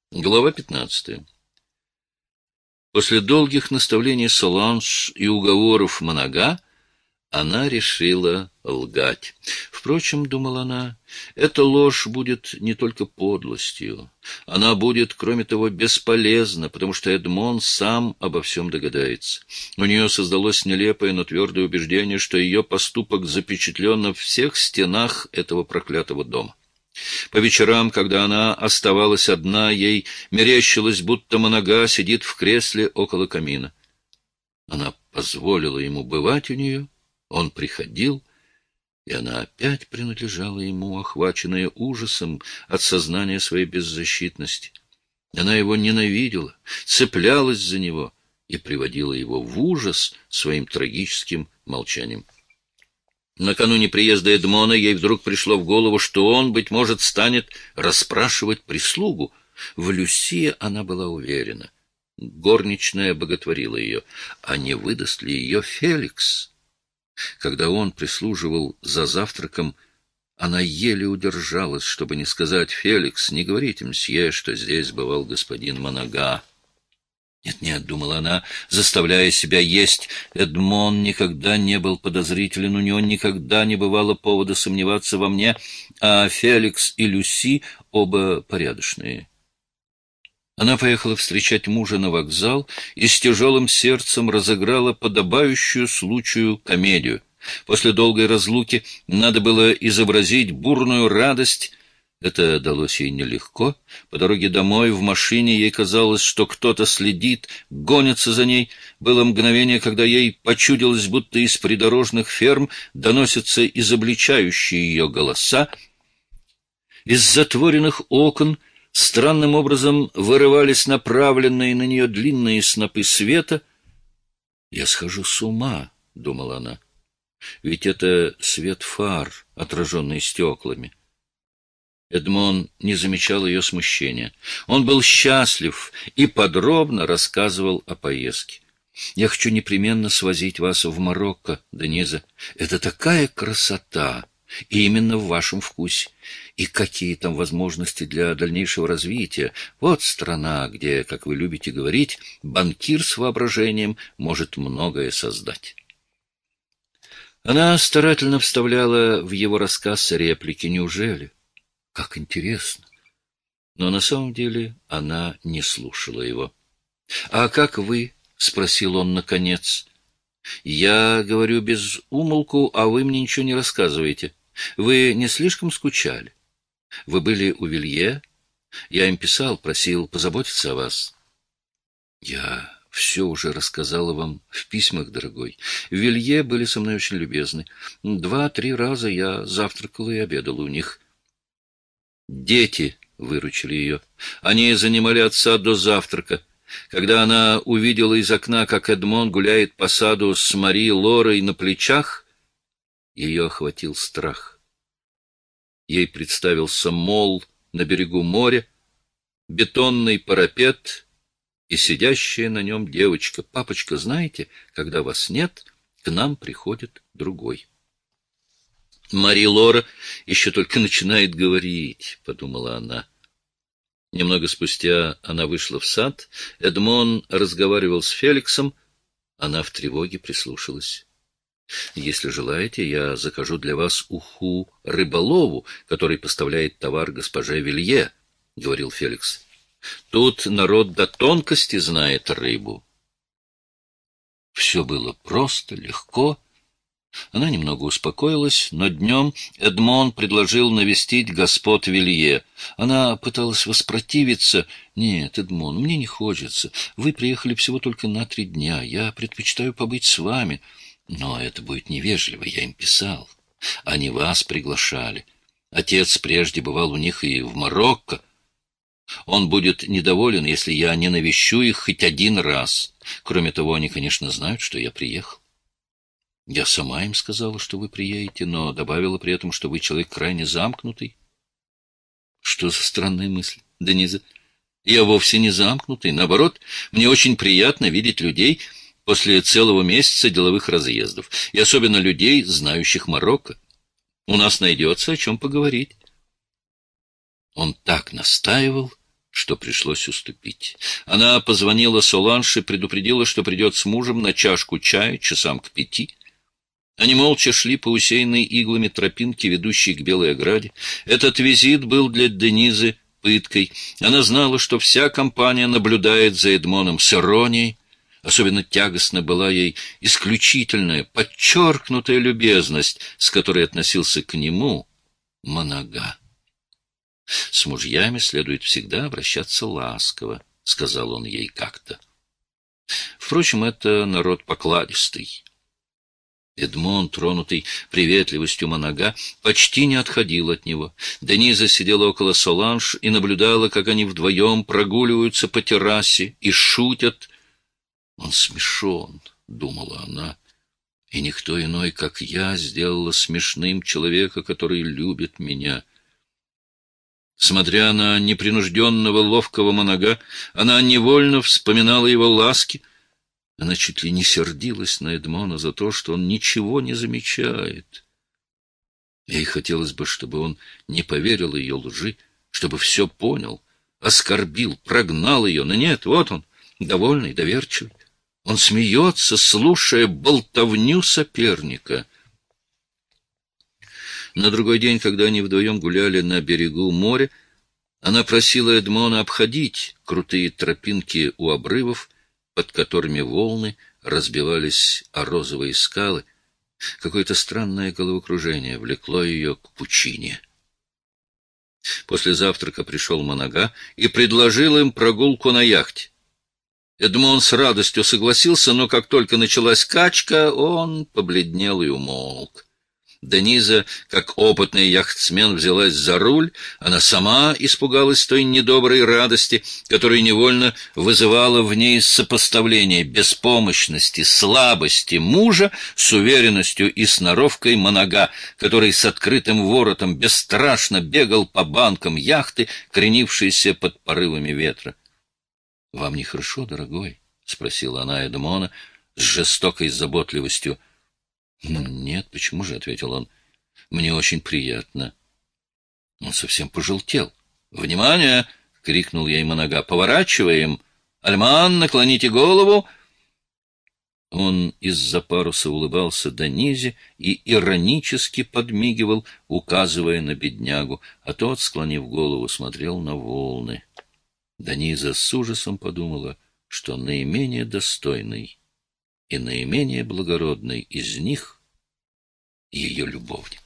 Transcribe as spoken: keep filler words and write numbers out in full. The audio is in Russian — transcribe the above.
Глава пятнадцатая. После долгих наставлений Соланж и уговоров Монага она решила лгать. Впрочем, думала она, эта ложь будет не только подлостью. Она будет, кроме того, бесполезна, потому что Эдмон сам обо всем догадается. У нее создалось нелепое, но твердое убеждение, что ее поступок запечатлен на всех стенах этого проклятого дома. По вечерам, когда она оставалась одна, ей мерещилось, будто Монага сидит в кресле около камина. Она позволила ему бывать у нее, он приходил, и она опять принадлежала ему, охваченная ужасом от сознания своей беззащитности. Она его ненавидела, цеплялась за него и приводила его в ужас своим трагическим молчанием. Накануне приезда Эдмона ей вдруг пришло в голову, что он, быть может, станет расспрашивать прислугу. В Люси она была уверена. Горничная боготворила ее. А не выдаст ли ее Феликс? Когда он прислуживал за завтраком, она еле удержалась, чтобы не сказать: «Феликс, не говорите мсье, что здесь бывал господин Монага». «Нет-нет», — думала она, заставляя себя есть, — «Эдмон никогда не был подозрителен, у него никогда не бывало повода сомневаться во мне, а Феликс и Люси оба порядочные». Она поехала встречать мужа на вокзал и с тяжелым сердцем разыграла подобающую случаю комедию. После долгой разлуки надо было изобразить бурную радость. Это далось ей нелегко. По дороге домой в машине ей казалось, что кто-то следит, гонится за ней. Было мгновение, когда ей почудилось, будто из придорожных ферм доносятся изобличающие ее голоса. Из затворенных окон странным образом вырывались направленные на нее длинные снопы света. «Я схожу с ума», — думала она, — «ведь это свет фар, отраженный стеклами». Эдмон не замечал ее смущения. Он был счастлив и подробно рассказывал о поездке. «Я хочу непременно свозить вас в Марокко, Дениза. Это такая красота, и именно в вашем вкусе. И какие там возможности для дальнейшего развития. Вот страна, где, как вы любите говорить, банкир с воображением может многое создать». Она старательно вставляла в его рассказ реплики «Неужели? Как интересно!» Но на самом деле она не слушала его. «А как вы?» — спросил он наконец. «Я говорю без умолку, а вы мне ничего не рассказываете. Вы не слишком скучали? Вы были у Вилье? Я им писал, просил позаботиться о вас». «Я все уже рассказала вам в письмах, дорогой. Вилье были со мной очень любезны. Два-три раза я завтракала и обедала у них». Дети выручили ее. Они занимали отца до завтрака. Когда она увидела из окна, как Эдмон гуляет по саду с Мари Лорой на плечах, ее охватил страх. Ей представился мол на берегу моря, бетонный парапет и сидящая на нем девочка. «Папочка, знаете, когда вас нет, к нам приходит другой». «Мари Лора еще только начинает говорить», — подумала она. Немного спустя она вышла в сад. Эдмон разговаривал с Феликсом. Она в тревоге прислушалась. «Если желаете, я закажу для вас уху рыболову, который поставляет товар госпоже Вилье», — говорил Феликс. «Тут народ до тонкости знает рыбу». Все было просто, легко. Она немного успокоилась, но днем Эдмон предложил навестить господ Вилье. Она пыталась воспротивиться. «Нет, Эдмон, мне не хочется. Вы приехали всего только на три дня. Я предпочитаю побыть с вами. Но это будет невежливо, я им писал. Они вас приглашали. Отец прежде бывал у них и в Марокко. Он будет недоволен, если я не навещу их хоть один раз. Кроме того, они, конечно, знают, что я приехал. Я сама им сказала, что вы приедете, но добавила при этом, что вы человек крайне замкнутый». «Что за странные мысли, Дениза? Я вовсе не замкнутый. Наоборот, мне очень приятно видеть людей после целого месяца деловых разъездов, и особенно людей, знающих Марокко. У нас найдется о чем поговорить». Он так настаивал, что пришлось уступить. Она позвонила Соланж и предупредила, что придет с мужем на чашку чая часам к пяти. Они молча шли по усеянной иглами тропинке, ведущей к Белой ограде. Этот визит был для Денизы пыткой. Она знала, что вся компания наблюдает за Эдмоном с иронией. Особенно тягостна была ей исключительная, подчеркнутая любезность, с которой относился к нему Монага. «С мужьями следует всегда обращаться ласково», — сказал он ей как-то. Впрочем, это народ покладистый. Эдмон, тронутый приветливостью Монага, почти не отходил от него. Дениза сидела около Соланж и наблюдала, как они вдвоем прогуливаются по террасе и шутят. «Он смешон», — думала она, — «и никто иной, как я, сделала смешным человека, который любит меня». Смотря на непринужденного, ловкого Монага, она невольно вспоминала его ласки. Она чуть ли не сердилась на Эдмона за то, что он ничего не замечает. Ей хотелось бы, чтобы он не поверил ее лжи, чтобы все понял, оскорбил, прогнал ее. Но нет, вот он, довольный, доверчивый. Он смеется, слушая болтовню соперника. На другой день, когда они вдвоем гуляли на берегу моря, она просила Эдмона обходить крутые тропинки у обрывов, под которыми волны разбивались о розовые скалы. Какое-то странное головокружение влекло ее к пучине. После завтрака пришел Монага и предложил им прогулку на яхте. Эдмон с радостью согласился, но как только началась качка, он побледнел и умолк. Дениза, как опытный яхтсмен, взялась за руль. Она сама испугалась той недоброй радости, которая невольно вызывала в ней сопоставление беспомощности, слабости мужа с уверенностью и сноровкой Монага, который с открытым воротом бесстрашно бегал по банкам яхты, кренившейся под порывами ветра. — Вам нехорошо, дорогой? — спросила она Эдмона с жестокой заботливостью. — Нет, почему же, — ответил он, — мне очень приятно. Он совсем пожелтел. — Внимание! — крикнул ей Монага. — Поворачиваем! Альман, наклоните голову! Он из-за паруса улыбался Денизе и иронически подмигивал, указывая на беднягу, а тот, склонив голову, смотрел на волны. Дениза с ужасом подумала, что наименее достойный и наименее благородный из них — ее любовник.